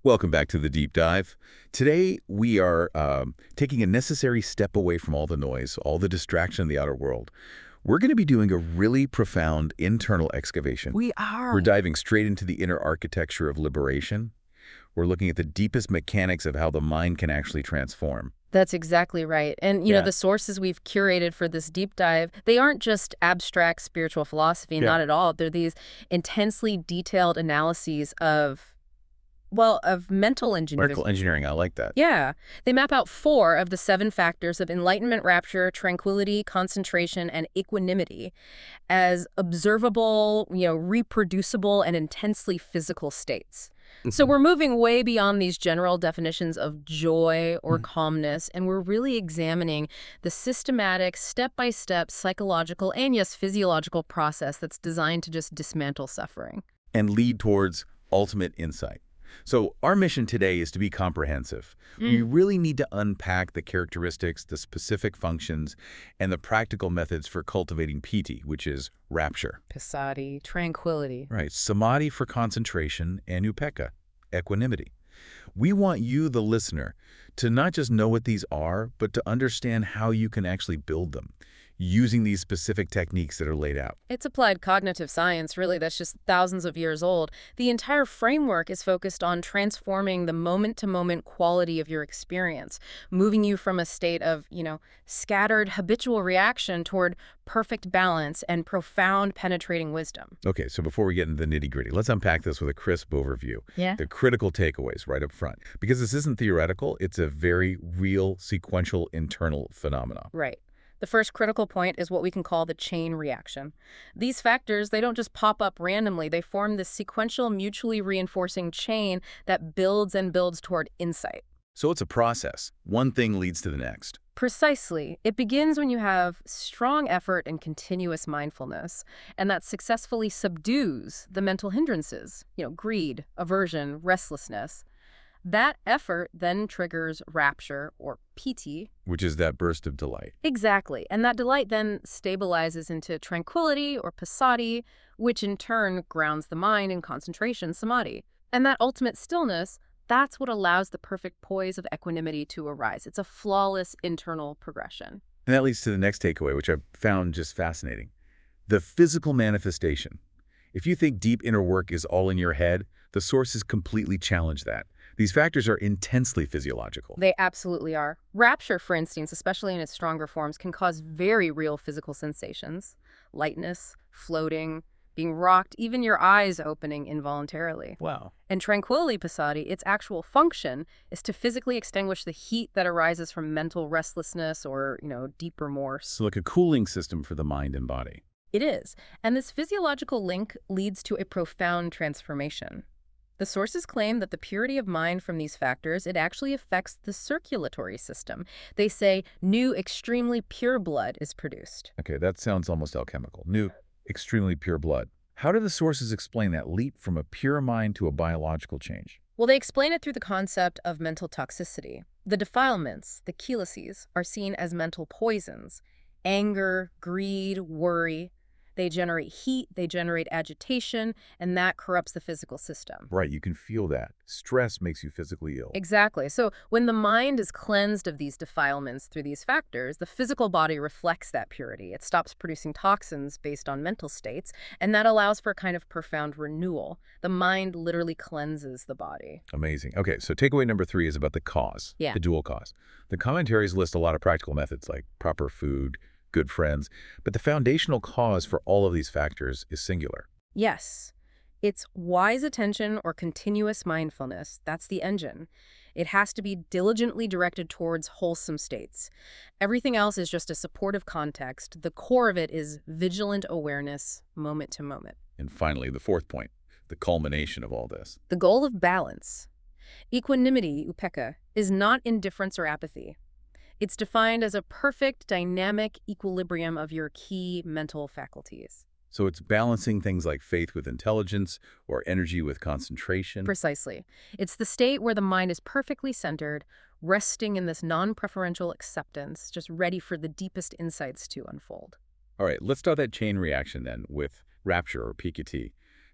Welcome back to the Deep Dive. Today, we are taking a necessary step away from all the noise, all the distraction in the outer world. We're going to be doing a really profound internal excavation. We are. We're diving straight into the inner architecture of liberation. We're looking at the deepest mechanics of how the mind can actually transform. That's exactly right. And, Yeah. the sources we've curated for this deep dive, they aren't just abstract spiritual philosophy, not at all. They're these intensely detailed analyses of mental engineering. Vertical engineering, I like that. Yeah. They map out 4 of the 7 factors of enlightenment, rapture, tranquility, concentration, and equanimity as observable, reproducible, and intensely physical states. So we're moving way beyond these general definitions of joy or calmness, and we're really examining the systematic, step-by-step psychological and, yes, physiological process that's designed to just dismantle suffering. And lead towards ultimate insight. So our mission today is to be comprehensive. We really need to unpack the characteristics, the specific functions, and the practical methods for cultivating piti, which is rapture. Passaddhi, tranquility. Right, samadhi for concentration, and upekkha, equanimity. We want you, the listener, to not just know what these are, but to understand how you can actually build them, using these specific techniques that are laid out. It's applied cognitive science, really, that's just thousands of years old. The entire framework is focused on transforming the moment-to-moment quality of your experience, moving you from a state of, scattered habitual reaction toward perfect balance and profound penetrating wisdom. Okay, so before we get into the nitty-gritty, let's unpack this with a crisp overview. Yeah. The critical takeaways right up front. Because this isn't theoretical, it's a very real, sequential, internal phenomena. Right. The first critical point is what we can call the chain reaction. These factors, they don't just pop up randomly. They form this sequential, mutually reinforcing chain that builds and builds toward insight. So it's a process. One thing leads to the next. Precisely. It begins when you have strong effort and continuous mindfulness, and that successfully subdues the mental hindrances, greed, aversion, restlessness. That effort then triggers rapture, or piti. Which is that burst of delight. Exactly. And that delight then stabilizes into tranquility, or passaddhi, which in turn grounds the mind in concentration, samadhi. And that ultimate stillness, that's what allows the perfect poise of equanimity to arise. It's a flawless internal progression. And that leads to the next takeaway, which I found just fascinating. The physical manifestation. If you think deep inner work is all in your head, the sources completely challenge that. These factors are intensely physiological. They absolutely are. Rapture, for instance, especially in its stronger forms, can cause very real physical sensations. Lightness, floating, being rocked, even your eyes opening involuntarily. Wow. And tranquility, passaddhi, its actual function is to physically extinguish the heat that arises from mental restlessness or, deep remorse. So like a cooling system for the mind and body. It is. And this physiological link leads to a profound transformation. The sources claim that the purity of mind from these factors, it actually affects the circulatory system. They say new, extremely pure blood is produced. Okay, that sounds almost alchemical. New, extremely pure blood. How do the sources explain that leap from a pure mind to a biological change? Well, they explain it through the concept of mental toxicity. The defilements, the chelases, are seen as mental poisons. Anger, greed, worry. They generate heat, they generate agitation, and that corrupts the physical system. Right, you can feel that. Stress makes you physically ill. Exactly. So when the mind is cleansed of these defilements through these factors, the physical body reflects that purity. It stops producing toxins based on mental states, and that allows for a kind of profound renewal. The mind literally cleanses the body. Amazing. Okay, so takeaway number 3 is about the cause, the dual cause. The commentaries list a lot of practical methods like proper food, good friends, but the foundational cause for all of these factors is singular. Yes. It's wise attention or continuous mindfulness. That's the engine. It has to be diligently directed towards wholesome states. Everything else is just a supportive context. The core of it is vigilant awareness, moment to moment. And finally, the 4th point, the culmination of all this. The goal of balance. Equanimity, upekkha, is not indifference or apathy. It's defined as a perfect, dynamic equilibrium of your key mental faculties. So it's balancing things like faith with intelligence or energy with concentration. Precisely. It's the state where the mind is perfectly centered, resting in this non-preferential acceptance, just ready for the deepest insights to unfold. All right, let's start that chain reaction then with rapture or pikiti.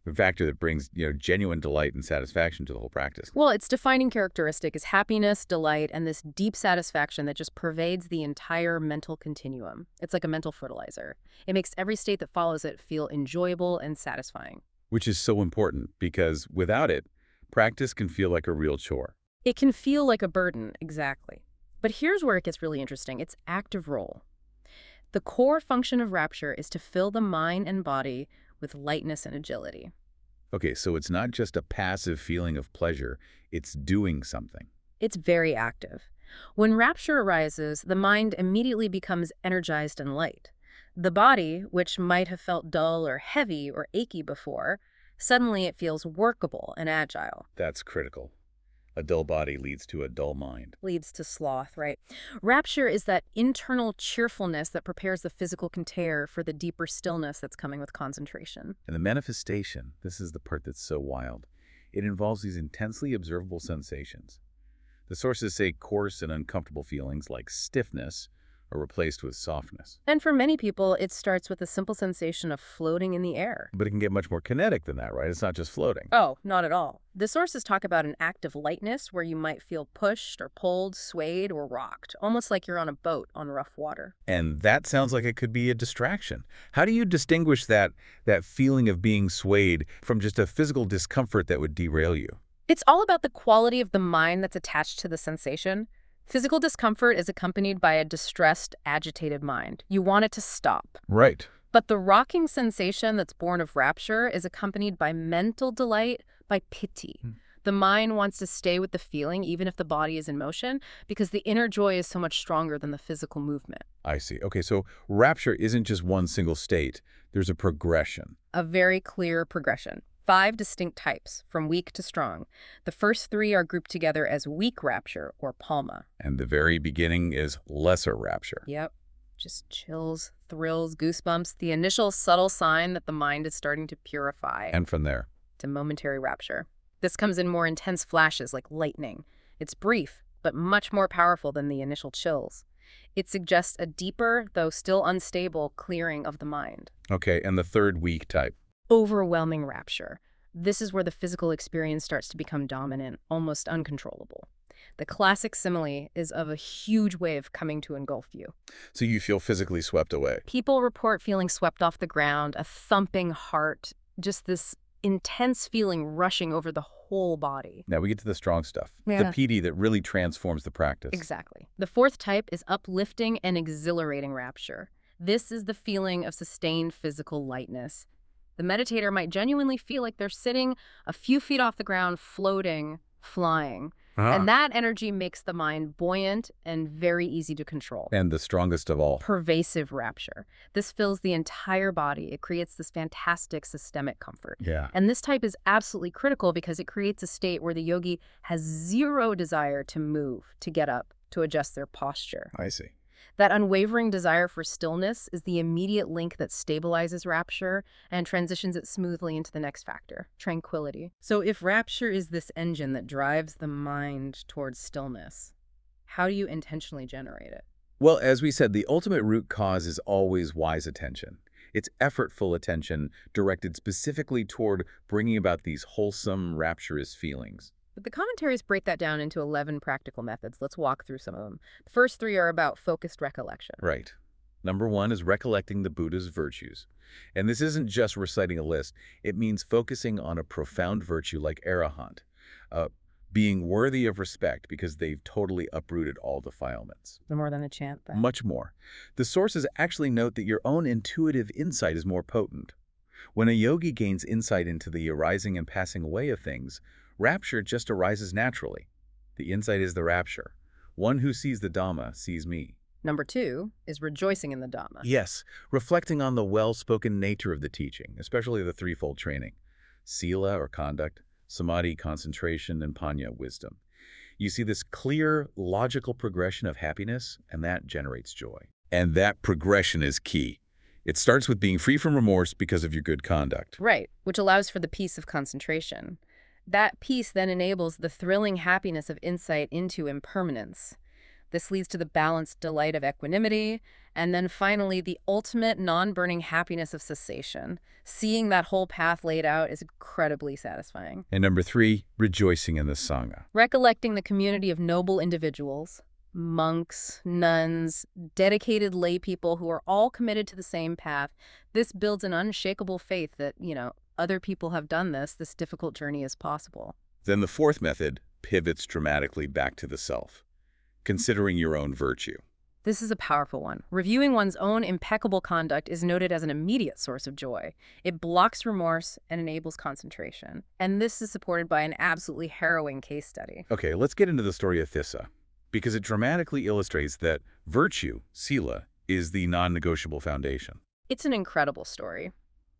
a factor that brings, genuine delight and satisfaction to the whole practice. Well, its defining characteristic is happiness, delight, and this deep satisfaction that just pervades the entire mental continuum. It's like a mental fertilizer. It makes every state that follows it feel enjoyable and satisfying. Which is so important because without it, practice can feel like a real chore. It can feel like a burden, exactly. But here's where it gets really interesting. Its active role. The core function of rapture is to fill the mind and body with lightness and agility. Okay, so it's not just a passive feeling of pleasure, it's doing something. It's very active. When rapture arises, the mind immediately becomes energized and light. The body, which might have felt dull or heavy or achy before, suddenly it feels workable and agile. That's critical. A dull body leads to a dull mind. Leads to sloth, right? Rapture is that internal cheerfulness that prepares the physical container for the deeper stillness that's coming with concentration. And the manifestation, this is the part that's so wild. It involves these intensely observable sensations. The sources say coarse and uncomfortable feelings like stiffness are replaced with softness. And for many people, it starts with a simple sensation of floating in the air. But it can get much more kinetic than that, right? It's not just floating. Oh, not at all. The sources talk about an active lightness where you might feel pushed or pulled, swayed, or rocked, almost like you're on a boat on rough water. And that sounds like it could be a distraction. How do you distinguish that feeling of being swayed from just a physical discomfort that would derail you? It's all about the quality of the mind that's attached to the sensation. Physical discomfort is accompanied by a distressed, agitated mind. You want it to stop. Right. But the rocking sensation that's born of rapture is accompanied by mental delight, by piti. The mind wants to stay with the feeling even if the body is in motion because the inner joy is so much stronger than the physical movement. I see. Okay, so rapture isn't just one single state. There's a progression. A very clear progression. 5 distinct types, from weak to strong. The first 3 are grouped together as weak rapture, or palma. And the very beginning is lesser rapture. Yep. Just chills, thrills, goosebumps, the initial subtle sign that the mind is starting to purify. And from there, to momentary rapture. This comes in more intense flashes like lightning. It's brief, but much more powerful than the initial chills. It suggests a deeper, though still unstable, clearing of the mind. Okay, and the third weak type. Overwhelming rapture. This is where the physical experience starts to become dominant, almost uncontrollable. The classic simile is of a huge wave coming to engulf you. So you feel physically swept away. People report feeling swept off the ground, a thumping heart, just this intense feeling rushing over the whole body. Now we get to the strong stuff. Yeah. The PD that really transforms the practice. Exactly. The fourth type is uplifting and exhilarating rapture. This is the feeling of sustained physical lightness. The meditator might genuinely feel like they're sitting a few feet off the ground, floating, flying. And that energy makes the mind buoyant and very easy to control. And the strongest of all. Pervasive rapture. This fills the entire body. It creates this fantastic systemic comfort. Yeah. And this type is absolutely critical because it creates a state where the yogi has zero desire to move, to get up, to adjust their posture. I see. That unwavering desire for stillness is the immediate link that stabilizes rapture and transitions it smoothly into the next factor, tranquility. So if rapture is this engine that drives the mind towards stillness, how do you intentionally generate it? Well, as we said, the ultimate root cause is always wise attention. It's effortful attention directed specifically toward bringing about these wholesome, rapturous feelings. But the commentaries break that down into 11 practical methods. Let's walk through some of them. The first 3 are about focused recollection. Right. Number 1 is recollecting the Buddha's virtues. And this isn't just reciting a list. It means focusing on a profound virtue like arahant, being worthy of respect because they've totally uprooted all defilements. More than a chant, then. Much more. The sources actually note that your own intuitive insight is more potent. When a yogi gains insight into the arising and passing away of things, rapture just arises naturally. The insight is the rapture. One who sees the Dhamma sees me. Number 2 is rejoicing in the Dhamma. Yes, reflecting on the well-spoken nature of the teaching, especially the threefold training. Sila, or conduct, samadhi, concentration, and panya, wisdom. You see this clear, logical progression of happiness, and that generates joy. And that progression is key. It starts with being free from remorse because of your good conduct. Right, which allows for the peace of concentration. That peace then enables the thrilling happiness of insight into impermanence. This leads to the balanced delight of equanimity, and then finally the ultimate non-burning happiness of cessation. Seeing that whole path laid out is incredibly satisfying. And number 3, rejoicing in the Sangha. Recollecting the community of noble individuals, monks, nuns, dedicated lay people who are all committed to the same path, this builds an unshakable faith that, other people have done this difficult journey is possible. Then the 4th method pivots dramatically back to the self, considering your own virtue. This is a powerful one. Reviewing one's own impeccable conduct is noted as an immediate source of joy. It blocks remorse and enables concentration. And this is supported by an absolutely harrowing case study. Okay, let's get into the story of Thissa, because it dramatically illustrates that virtue, sila, is the non-negotiable foundation. It's an incredible story.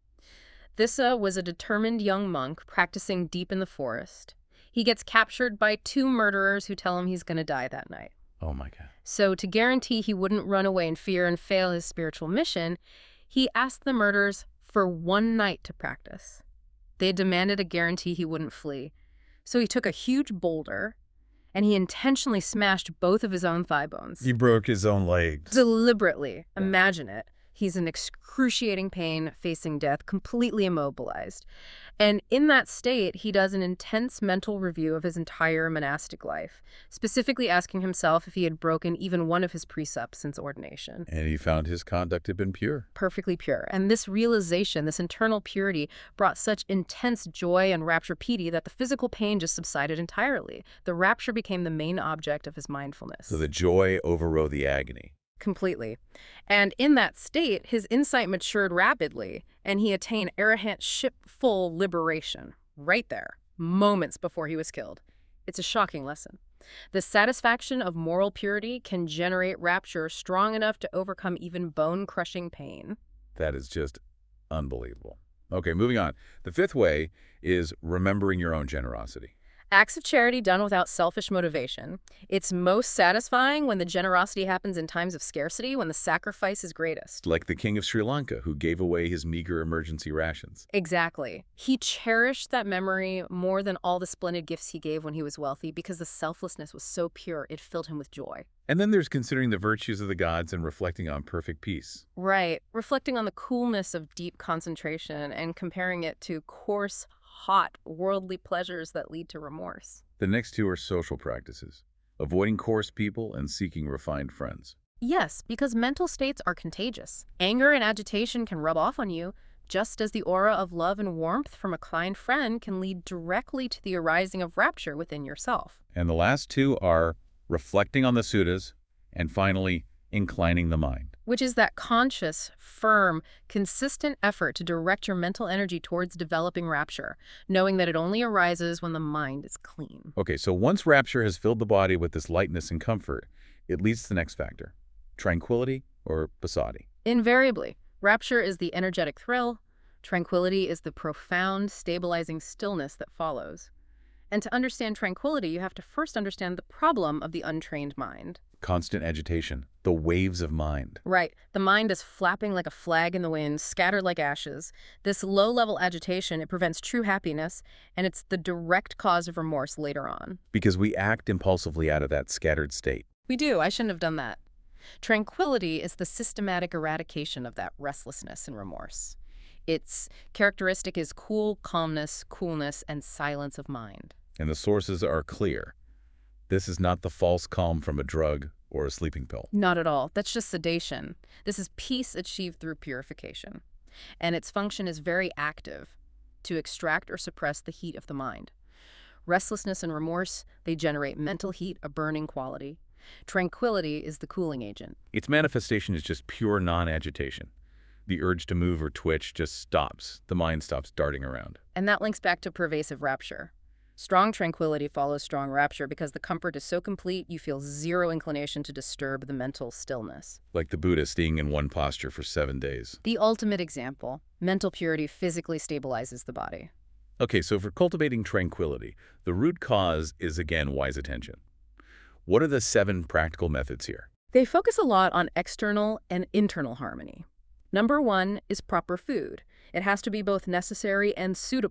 Thissa was a determined young monk practicing deep in the forest. He gets captured by 2 murderers who tell him he's going to die that night. Oh my God. So to guarantee he wouldn't run away in fear and fail his spiritual mission, he asked the murderers for 1 night to practice. They demanded a guarantee he wouldn't flee. So he took a huge boulder and he intentionally smashed both of his own thigh bones. He broke his own legs. Deliberately. Imagine it. He's in excruciating pain, facing death, completely immobilized. And in that state, he does an intense mental review of his entire monastic life, specifically asking himself if he had broken even one of his precepts since ordination. And he found his conduct had been pure. Perfectly pure. And this realization, this internal purity, brought such intense joy and rapture piti that the physical pain just subsided entirely. The rapture became the main object of his mindfulness. So the joy overrode the agony. Completely. And in that state, his insight matured rapidly, and he attained arahantship-full liberation right there, moments before he was killed. It's a shocking lesson. The satisfaction of moral purity can generate rapture strong enough to overcome even bone-crushing pain. That is just unbelievable. Okay, moving on. The 5th way is remembering your own generosity. Acts of charity done without selfish motivation. It's most satisfying when the generosity happens in times of scarcity, when the sacrifice is greatest. Like the king of Sri Lanka, who gave away his meager emergency rations. Exactly. He cherished that memory more than all the splendid gifts he gave when he was wealthy because the selflessness was so pure it filled him with joy. And then there's considering the virtues of the gods and reflecting on perfect peace. Right. Reflecting on the coolness of deep concentration and comparing it to coarse, hot, worldly pleasures that lead to remorse. The next 2 are social practices, avoiding coarse people and seeking refined friends. Yes, because mental states are contagious. Anger and agitation can rub off on you, just as the aura of love and warmth from a kind friend can lead directly to the arising of rapture within yourself. And the last 2 are reflecting on the suttas, and finally, inclining the mind. Which is that conscious, firm, consistent effort to direct your mental energy towards developing rapture, knowing that it only arises when the mind is clean. Okay, so once rapture has filled the body with this lightness and comfort, it leads to the next factor, tranquility or passaddhi. Invariably, rapture is the energetic thrill, tranquility is the profound, stabilizing stillness that follows. And to understand tranquility, you have to first understand the problem of the untrained mind. Constant agitation, the waves of mind. Right. The mind is flapping like a flag in the wind, scattered like ashes. This low-level agitation, it prevents true happiness, and it's the direct cause of remorse later on. Because we act impulsively out of that scattered state. We do. I shouldn't have done that. Tranquility is the systematic eradication of that restlessness and remorse. Its characteristic is cool calmness, coolness, and silence of mind. And the sources are clear. This is not the false calm from a drug or a sleeping pill. Not at all. That's just sedation. This is peace achieved through purification. And its function is very active, to extract or suppress the heat of the mind. Restlessness and remorse, they generate mental heat, a burning quality. Tranquility is the cooling agent. Its manifestation is just pure non-agitation. The urge to move or twitch just stops. The mind stops darting around. And that links back to pervasive rapture. Strong tranquility follows strong rapture because the comfort is so complete you feel zero inclination to disturb the mental stillness. Like the Buddha staying in one posture for 7 days. The ultimate example, mental purity physically stabilizes the body. Okay, so for cultivating tranquility, the root cause is again wise attention. What are the 7 practical methods here? They focus a lot on external and internal harmony. Number 1 is proper food. It has to be both necessary and suitable.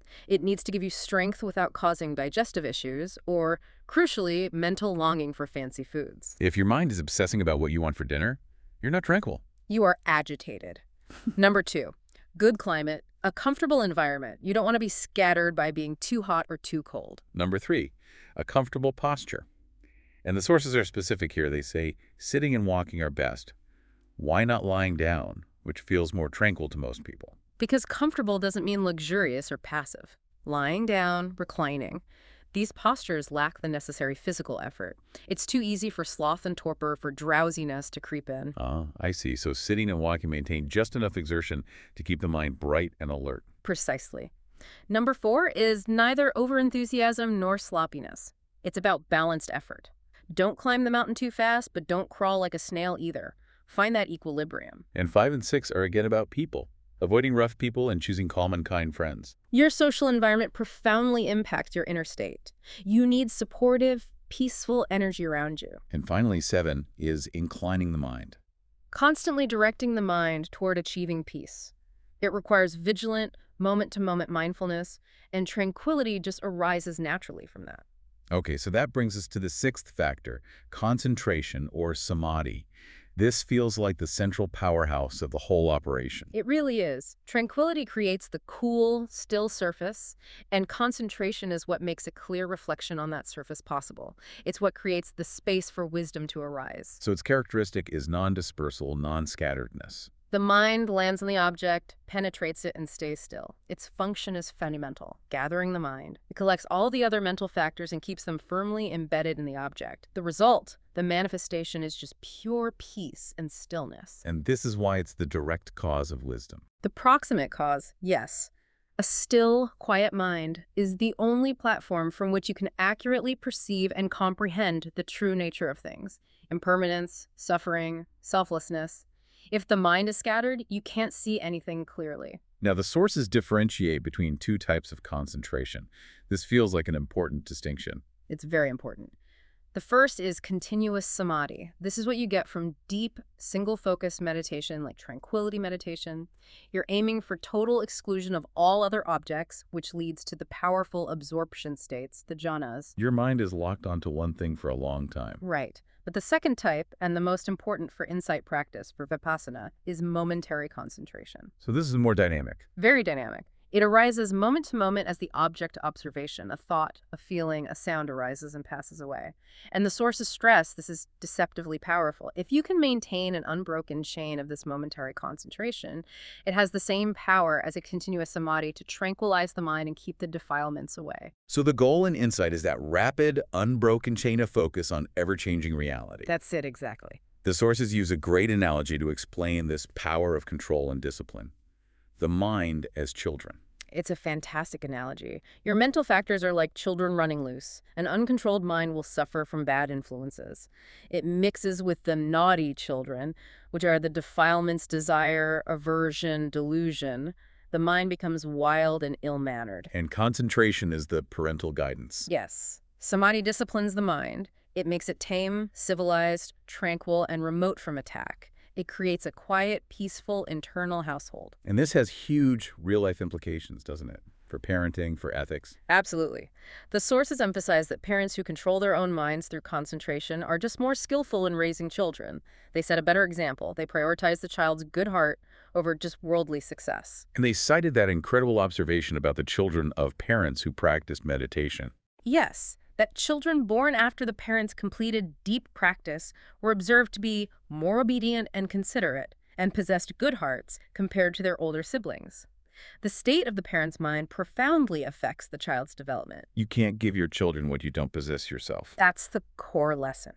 It needs to give you strength without causing digestive issues or, crucially, mental longing for fancy foods. If your mind is obsessing about what you want for dinner, you're not tranquil. You are agitated. Number 2, good climate, a comfortable environment. You don't want to be scattered by being too hot or too cold. Number 3, a comfortable posture. And the sources are specific here. They say sitting and walking are best. Why not lying down, which feels more tranquil to most people? Because comfortable doesn't mean luxurious or passive. Lying down, reclining. These postures lack the necessary physical effort. It's too easy for sloth and torpor, for drowsiness to creep in. Ah, I see. So sitting and walking maintain just enough exertion to keep the mind bright and alert. Precisely. Number 4 is neither overenthusiasm nor sloppiness. It's about balanced effort. Don't climb the mountain too fast, but don't crawl like a snail either. Find that equilibrium. And 5 and 6 are again about people, avoiding rough people and choosing calm and kind friends. Your social environment profoundly impacts your inner state. You need supportive, peaceful energy around you. And finally, 7 is inclining the mind. Constantly directing the mind toward achieving peace. It requires vigilant, moment-to-moment mindfulness, and tranquility just arises naturally from that. Okay, so that brings us to the 6th factor, concentration or samadhi. This feels like the central powerhouse of the whole operation. It really is. Tranquility creates the cool, still surface, and concentration is what makes a clear reflection on that surface possible. It's what creates the space for wisdom to arise. So its characteristic is non-dispersal, non-scatteredness. The mind lands on the object, penetrates it, and stays still. Its function is fundamental, gathering the mind. It collects all the other mental factors and keeps them firmly embedded in the object. The result, the manifestation, is just pure peace and stillness. And this is why it's the direct cause of wisdom. The proximate cause, yes. A still, quiet mind is the only platform from which you can accurately perceive and comprehend the true nature of things. Impermanence, suffering, selflessness. If the mind is scattered, you can't see anything clearly. Now, the sources differentiate between 2 types of concentration. This feels like an important distinction. It's very important. The first is continuous samadhi. This is what you get from deep, single-focus meditation like tranquility meditation. You're aiming for total exclusion of all other objects, which leads to the powerful absorption states, the jhanas. Your mind is locked onto one thing for a long time. Right. But the second type, and the most important for insight practice, for vipassana, is momentary concentration. So this is more dynamic. Very dynamic. It arises moment to moment as the object observation. A thought, a feeling, a sound arises and passes away. And the sources stress this is deceptively powerful. If you can maintain an unbroken chain of this momentary concentration, it has the same power as a continuous samadhi to tranquilize the mind and keep the defilements away. So the goal in insight is that rapid, unbroken chain of focus on ever-changing reality. That's it, exactly. The sources use a great analogy to explain this power of control and discipline. The mind as children. It's a fantastic analogy. Your mental factors are like children running loose. An uncontrolled mind will suffer from bad influences. It mixes with the naughty children, which are the defilements, desire, aversion, delusion. The mind becomes wild and ill-mannered. And concentration is the parental guidance. Yes. Samadhi disciplines the mind. It makes it tame, civilized, tranquil, and remote from attack. It creates a quiet, peaceful, internal household. And this has huge real-life implications, doesn't it? For parenting, for ethics. Absolutely. The sources emphasize that parents who control their own minds through concentration are just more skillful in raising children. They set a better example. They prioritize the child's good heart over just worldly success. And they cited that incredible observation about the children of parents who practiced meditation. Yes. That children born after the parents completed deep practice were observed to be more obedient and considerate, and possessed good hearts compared to their older siblings. The state of the parent's mind profoundly affects the child's development. You can't give your children what you don't possess yourself. That's the core lesson.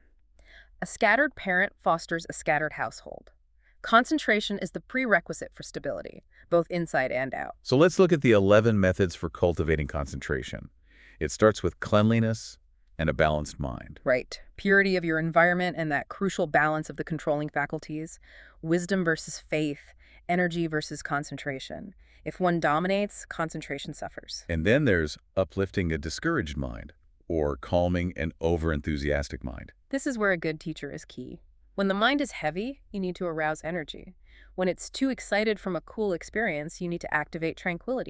A scattered parent fosters a scattered household. Concentration is the prerequisite for stability, both inside and out. So let's look at the 11 methods for cultivating concentration. It starts with cleanliness and a balanced mind. Right. Purity of your environment and that crucial balance of the controlling faculties. Wisdom versus faith. Energy versus concentration. If one dominates, concentration suffers. And then there's uplifting a discouraged mind, or calming an over-enthusiastic mind. This is where a good teacher is key. When the mind is heavy, you need to arouse energy. When it's too excited from a cool experience, you need to activate tranquility.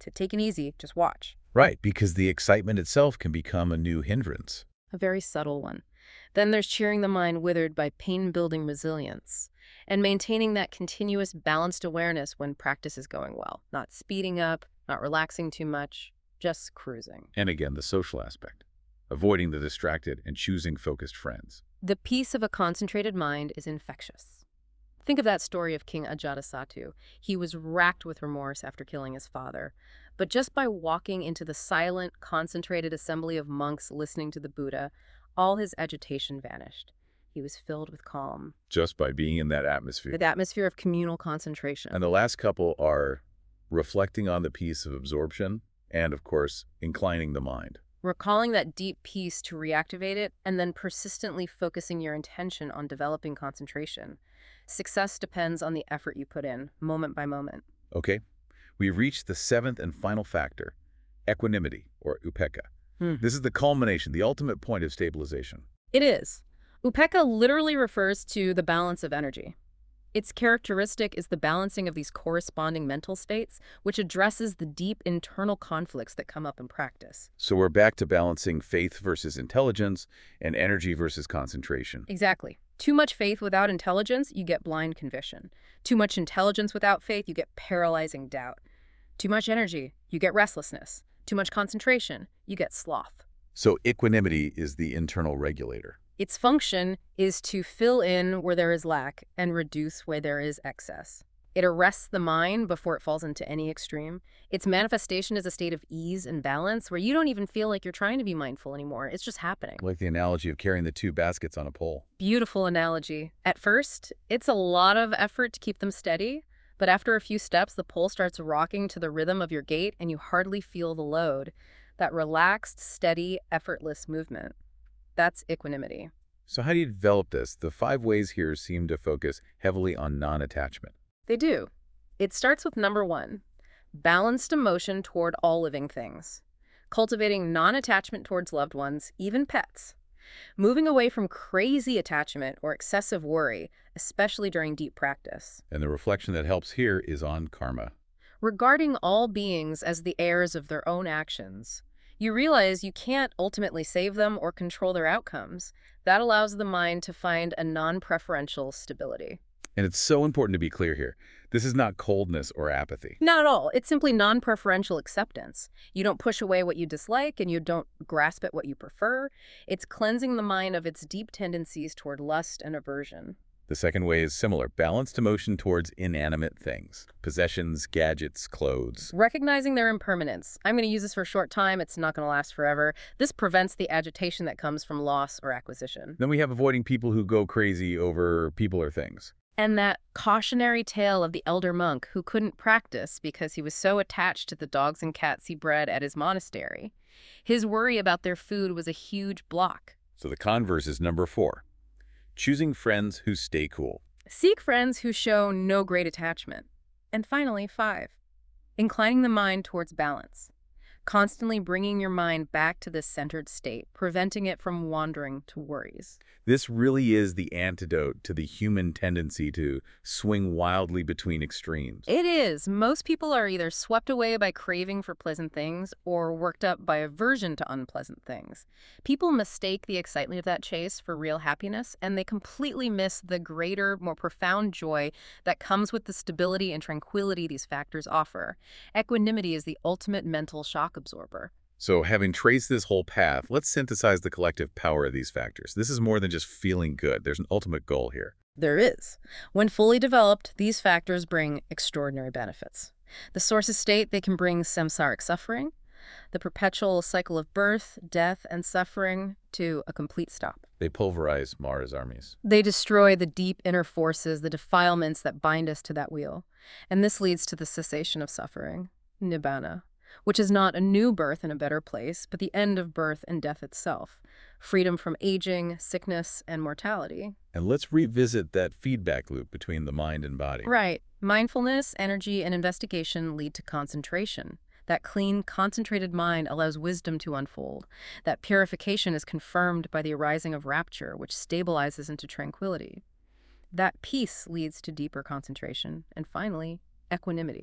to take it easy, just watch. Right, because the excitement itself can become a new hindrance. A very subtle one. Then there's cheering the mind withered by pain-building resilience and maintaining that continuous balanced awareness when practice is going well, not speeding up, not relaxing too much, just cruising. And again, the social aspect, avoiding the distracted and choosing focused friends. The peace of a concentrated mind is infectious. Think of that story of King Ajatasattu. He was racked with remorse after killing his father. But just by walking into the silent, concentrated assembly of monks listening to the Buddha, all his agitation vanished. He was filled with calm. Just by being in that atmosphere. The atmosphere of communal concentration. And the last couple are reflecting on the peace of absorption and, of course, inclining the mind. Recalling that deep peace to reactivate it, and then persistently focusing your intention on developing concentration. Success depends on the effort you put in, moment by moment. Okay, we've reached the seventh and final factor, equanimity, or upekkha. This is the culmination, the ultimate point of stabilization. It is. Upekkha literally refers to the balance of energy. Its characteristic is the balancing of these corresponding mental states, which addresses the deep internal conflicts that come up in practice. So we're back to balancing faith versus intelligence and energy versus concentration. Exactly. Too much faith without intelligence, you get blind conviction. Too much intelligence without faith, you get paralyzing doubt. Too much energy, you get restlessness. Too much concentration, you get sloth. So equanimity is the internal regulator. Its function is to fill in where there is lack and reduce where there is excess. It arrests the mind before it falls into any extreme. Its manifestation is a state of ease and balance where you don't even feel like you're trying to be mindful anymore. It's just happening. Like the analogy of carrying the two baskets on a pole. Beautiful analogy. At first, it's a lot of effort to keep them steady, but after a few steps, the pole starts rocking to the rhythm of your gait and you hardly feel the load. That relaxed, steady, effortless movement. That's equanimity. So how do you develop this? The 5 ways here seem to focus heavily on non-attachment. They do. It starts with number 1, balanced emotion toward all living things. Cultivating non-attachment towards loved ones, even pets. Moving away from crazy attachment or excessive worry, especially during deep practice. And the reflection that helps here is on karma. Regarding all beings as the heirs of their own actions. You realize you can't ultimately save them or control their outcomes. That allows the mind to find a non-preferential stability. And it's so important to be clear here. This is not coldness or apathy. Not at all. It's simply non-preferential acceptance. You don't push away what you dislike and you don't grasp at what you prefer. It's cleansing the mind of its deep tendencies toward lust and aversion. The second way is similar, balanced emotion towards inanimate things, possessions, gadgets, clothes. Recognizing their impermanence. I'm going to use this for a short time. It's not going to last forever. This prevents the agitation that comes from loss or acquisition. Then we have avoiding people who go crazy over people or things. And that cautionary tale of the elder monk who couldn't practice because he was so attached to the dogs and cats he bred at his monastery. His worry about their food was a huge block. So the converse is number 4. Choosing friends who stay cool. Seek friends who show no great attachment. And finally, 5, inclining the mind towards balance. Constantly bringing your mind back to this centered state, preventing it from wandering to worries. This really is the antidote to the human tendency to swing wildly between extremes. It is. Most people are either swept away by craving for pleasant things or worked up by aversion to unpleasant things. People mistake the excitement of that chase for real happiness, and they completely miss the greater, more profound joy that comes with the stability and tranquility these factors offer. Equanimity is the ultimate mental shock absorber. So having traced this whole path, let's synthesize the collective power of these factors. This is more than just feeling good. There's an ultimate goal here. There is. When fully developed, these factors bring extraordinary benefits. The sources state they can bring samsaric suffering, the perpetual cycle of birth, death, and suffering, to a complete stop. They pulverize Mara's armies. They destroy the deep inner forces, the defilements that bind us to that wheel. And this leads to the cessation of suffering, nibbana, which is not a new birth in a better place, but the end of birth and death itself, freedom from aging, sickness, and mortality. And let's revisit that feedback loop between the mind and body. Right. Mindfulness, energy, and investigation lead to concentration. That clean, concentrated mind allows wisdom to unfold. That purification is confirmed by the arising of rapture, which stabilizes into tranquility. That peace leads to deeper concentration. And finally, equanimity.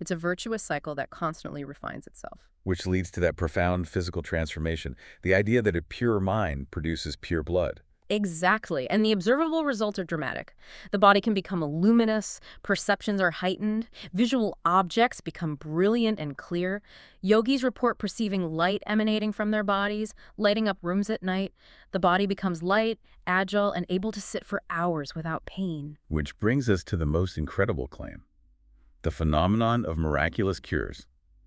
It's a virtuous cycle that constantly refines itself. Which leads to that profound physical transformation, the idea that a pure mind produces pure blood. Exactly. And the observable results are dramatic. The body can become luminous, perceptions are heightened, visual objects become brilliant and clear. Yogis report perceiving light emanating from their bodies, lighting up rooms at night. The body becomes light, agile, and able to sit for hours without pain. Which brings us to the most incredible claim, the phenomenon of miraculous cures.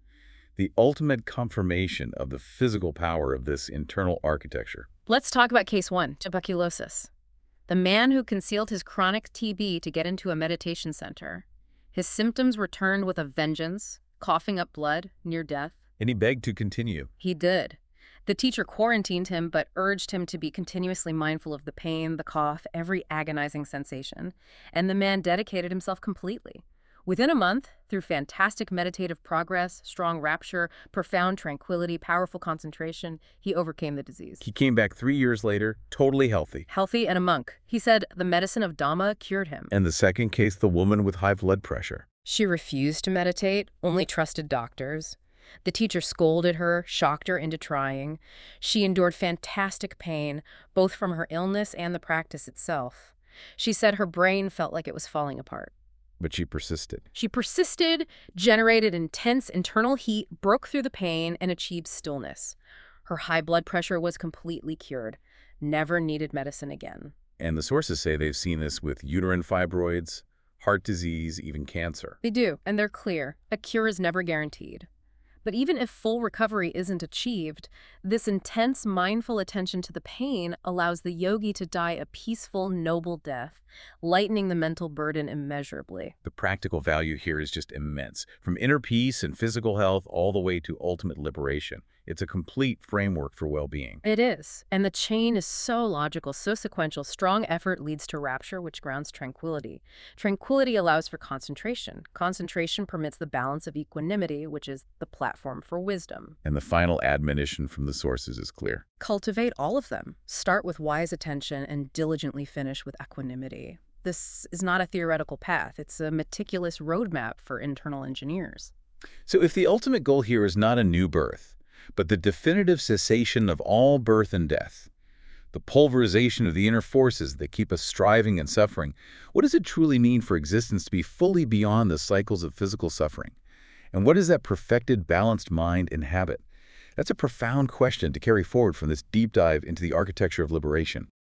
The ultimate confirmation of the physical power of this internal architecture. Let's talk about case 1, tuberculosis. The man who concealed his chronic TB to get into a meditation center. His symptoms returned with a vengeance, coughing up blood, near death. And he begged to continue. He did. The teacher quarantined him but urged him to be continuously mindful of the pain, the cough, every agonizing sensation. And the man dedicated himself completely. Within a month, through fantastic meditative progress, strong rapture, profound tranquility, powerful concentration, he overcame the disease. He came back 3 years later, totally healthy. Healthy and a monk. He said the medicine of Dhamma cured him. And the second case, the woman with high blood pressure. She refused to meditate, only trusted doctors. The teacher scolded her, shocked her into trying. She endured fantastic pain, both from her illness and the practice itself. She said her brain felt like it was falling apart. But she persisted. She persisted, generated intense internal heat, broke through the pain, and achieved stillness. Her high blood pressure was completely cured. Never needed medicine again. And the sources say they've seen this with uterine fibroids, heart disease, even cancer. They do, and they're clear. A cure is never guaranteed. But even if full recovery isn't achieved, this intense, mindful attention to the pain allows the yogi to die a peaceful, noble death, lightening the mental burden immeasurably. The practical value here is just immense, from inner peace and physical health all the way to ultimate liberation. It's a complete framework for well-being. It is, and the chain is so logical, so sequential. Strong effort leads to rapture, which grounds tranquility. Tranquility allows for concentration. Concentration permits the balance of equanimity, which is the platform for wisdom. And the final admonition from the sources is clear. Cultivate all of them. Start with wise attention and diligently finish with equanimity. This is not a theoretical path. It's a meticulous roadmap for internal engineers. So if the ultimate goal here is not a new birth, but the definitive cessation of all birth and death, the pulverization of the inner forces that keep us striving and suffering, what does it truly mean for existence to be fully beyond the cycles of physical suffering? And what does that perfected, balanced mind inhabit? That's a profound question to carry forward from this deep dive into the architecture of liberation.